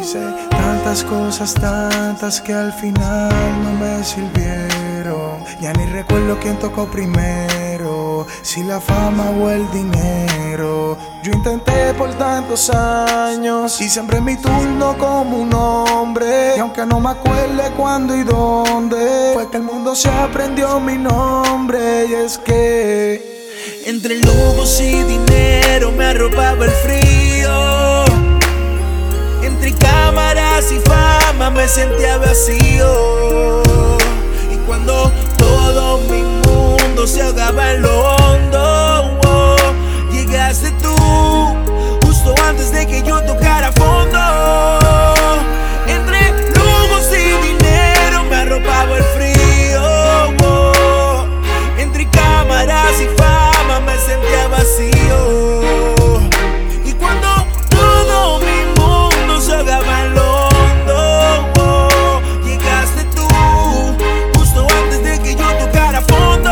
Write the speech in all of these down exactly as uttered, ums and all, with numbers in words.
Hice tantas cosas, tantas que al final no me sirvieron. Ya ni recuerdo quién tocó primero, si la fama o el dinero. Yo intenté por tantos años y siempre mi turno como un hombre. Y aunque no me acuerde cuándo y dónde, fue que el mundo se aprendió mi nombre. Y es que entre lujos y dinero me arropaba el frío. Entre cámaras y fama me sentía vacío. Y cuando todo mi mundo se ahogaba en lo hondo, oh, llegaste tú, justo antes de que yo tocara fondo. Entre lujos y dinero me arropaba el frío, oh, entre cámaras y fama me sentía vacío. Y cuando todo mi mundo se ahogaba en lo hondo, oh, llegaste tú, justo antes de que yo tocara fondo.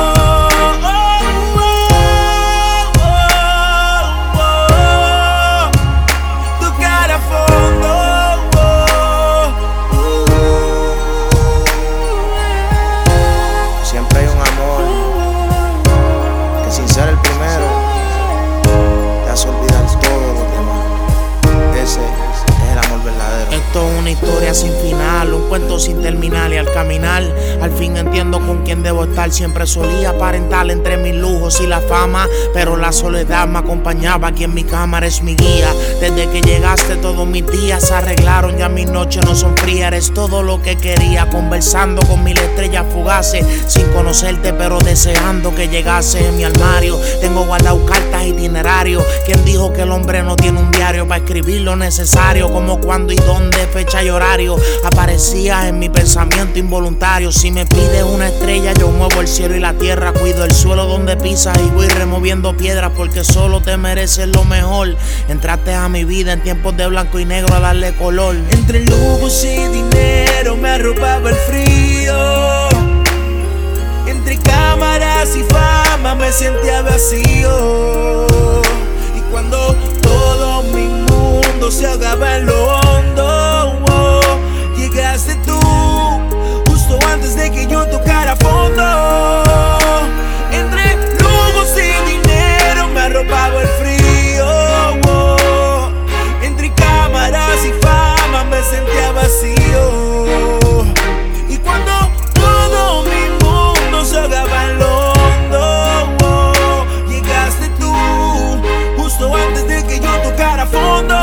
Esto es una historia sin final, un cuento sin terminar. Y al caminar, al fin entiendo con quién debo estar. Siempre solía aparentar entre mis lujos y la fama, pero la soledad me acompañaba. Aquí en mi cámara es mi guía. Desde que llegaste todos mis días se arreglaron, ya mis noches no son frías. Eres todo lo que quería, conversando con mil estrellas fugaces, sin conocerte pero deseando que llegase. En mi armario tengo guardado cartas, itinerarios. ¿Quién dijo que el hombre no tiene un diario para escribir lo necesario? Como cuándo y dónde, fecha y horario. Aparecías en mi pensamiento involuntario. Si me pides una estrella yo muevo el cielo y la tierra. Cuido el suelo donde pisas y voy removiendo piedras, porque solo te mereces lo mejor. Entraste a mi vida en tiempos de blanco y negro a darle color. Entre lujos y dinero me arropaba el frío. Entre cámaras y fama me sentía vacío. Y cuando todo mi mundo se ahogaba en lo hondo, oh, llegaste tú, justo antes de que yo tocara fondo. Entre lujos y dinero me arropaba el frío, oh, entre cámaras y fama me sentía vacío. Y cuando todo mi mundo se ahogaba en lo hondo, oh, llegaste tú, justo antes de que yo tocara fondo.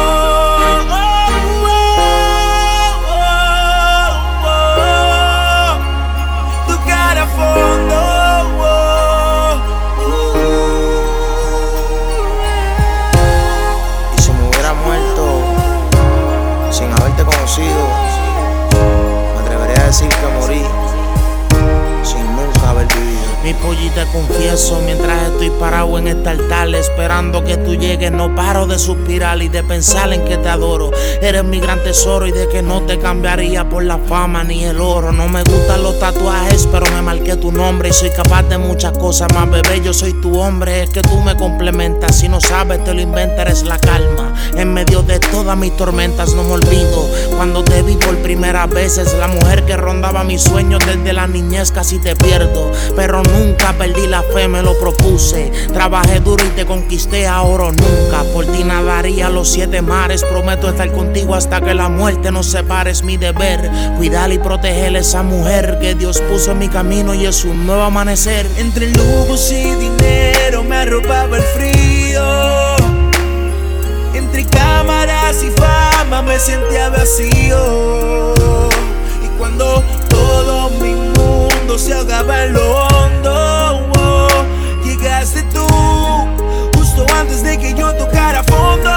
Me atrevería a decir que morí sin nunca haber vivido. Mi pollita, confieso, mientras estoy parado en este altar esperando que tú llegues, no paro de suspirar y de pensar en que te adoro. Eres mi gran tesoro y de que no te cambiaría por la fama ni el oro. No me gustan los tatuajes, pero me marqué tu nombre y soy capaz de muchas cosas más, bebé, yo soy tu hombre. Es que tú me complementas, si no sabes te lo inventa, eres la calma en medio de todas mis tormentas. No me olvido cuando te vi por primera vez, es la mujer que rondaba mis sueños desde la niñez. Casi te pierdo, pero nunca perdí la fe, me lo propuse. Trabajé duro y te conquisté, ahora o nunca. Por ti nadaría los siete mares, prometo estar contigo hasta que la muerte nos separe. Es mi deber cuidar y proteger a esa mujer que Dios puso en mi camino y es un nuevo amanecer. Entre lujos y dinero me arropaba el frío. Entre cámaras y fama me sentía vacío. Y cuando todo mi mundo se ahogaba en lo hondo, oh, llegaste tú, justo antes de que yo tocara fondo.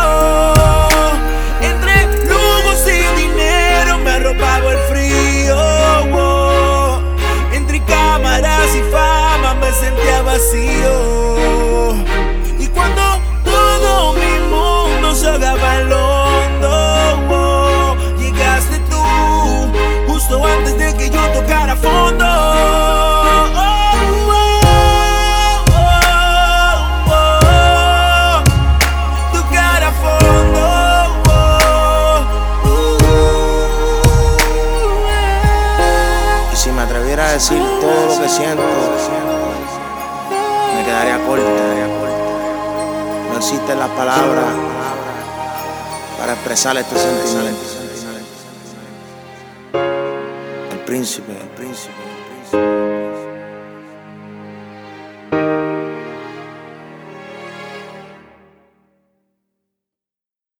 Entre lujos y dinero me arropaba el frío, oh, entre cámaras y fama me sentía vacío. Y cuando todo mi mundo se ahogaba en lo hondo, oh, llegaste tú, justo antes de que yo tocara fondo. Oh, si me atreviera a decir todo lo que siento, me quedaría corto. No existen las palabras para expresar este sentimiento. El príncipe, el príncipe, el príncipe.